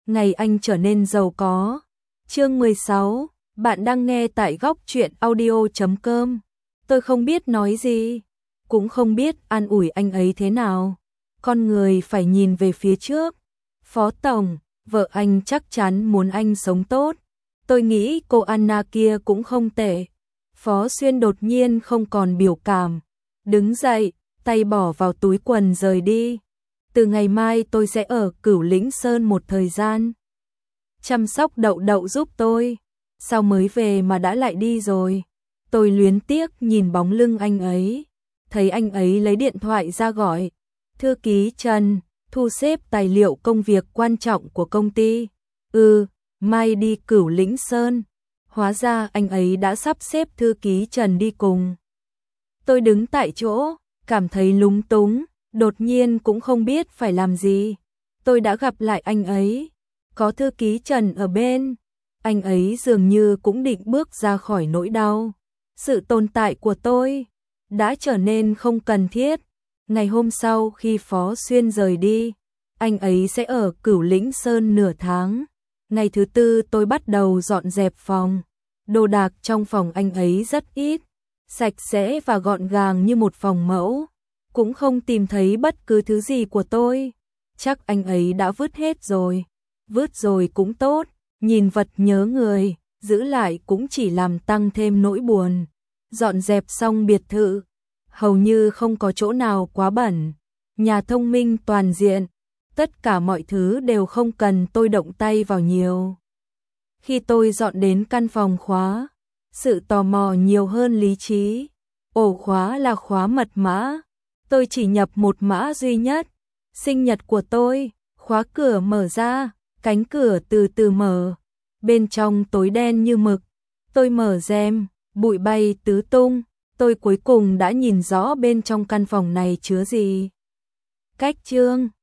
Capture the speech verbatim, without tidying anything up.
ngày anh trở nên giàu có. Chương mười sáu, bạn đang nghe tại góc truyện audio chấm com. Tôi không biết nói gì, cũng không biết an ủi anh ấy thế nào. Con người phải nhìn về phía trước. Phó tổng, vợ anh chắc chắn muốn anh sống tốt. Tôi nghĩ cô Anna kia cũng không tệ. Phó Xuyên đột nhiên không còn biểu cảm, đứng dậy, tay bỏ vào túi quần rời đi. Từ ngày mai tôi sẽ ở Cửu Lĩnh Sơn một thời gian. Chăm sóc Đậu Đậu giúp tôi. Sao mới về mà đã lại đi rồi? Tôi luyến tiếc nhìn bóng lưng anh ấy. Thấy anh ấy lấy điện thoại ra gọi. Thư ký Trần, thu xếp tài liệu công việc quan trọng của công ty. Ừ, mai đi Cửu Lĩnh Sơn. Hóa ra anh ấy đã sắp xếp thư ký Trần đi cùng. Tôi đứng tại chỗ, cảm thấy lúng túng, đột nhiên cũng không biết phải làm gì. Tôi đã gặp lại anh ấy, có thư ký Trần ở bên. Anh ấy dường như cũng định bước ra khỏi nỗi đau. Sự tồn tại của tôi đã trở nên không cần thiết. Ngày hôm sau khi Phó Xuyên rời đi, anh ấy sẽ ở Cửu Lĩnh Sơn nửa tháng. Ngày thứ tư tôi bắt đầu dọn dẹp phòng. Đồ đạc trong phòng anh ấy rất ít, sạch sẽ và gọn gàng như một phòng mẫu. Cũng không tìm thấy bất cứ thứ gì của tôi. Chắc anh ấy đã vứt hết rồi. Vứt rồi cũng tốt, nhìn vật nhớ người, giữ lại cũng chỉ làm tăng thêm nỗi buồn. Dọn dẹp xong biệt thự, hầu như không có chỗ nào quá bẩn. Nhà thông minh toàn diện, tất cả mọi thứ đều không cần tôi động tay vào nhiều. Khi tôi dọn đến căn phòng khóa, sự tò mò nhiều hơn lý trí. Ổ khóa là khóa mật mã. Tôi chỉ nhập một mã duy nhất. Sinh nhật của tôi, khóa cửa mở ra, cánh cửa từ từ mở. Bên trong tối đen như mực. Tôi mở rèm, bụi bay tứ tung. Tôi cuối cùng đã nhìn rõ bên trong căn phòng này chứa gì. Cách chương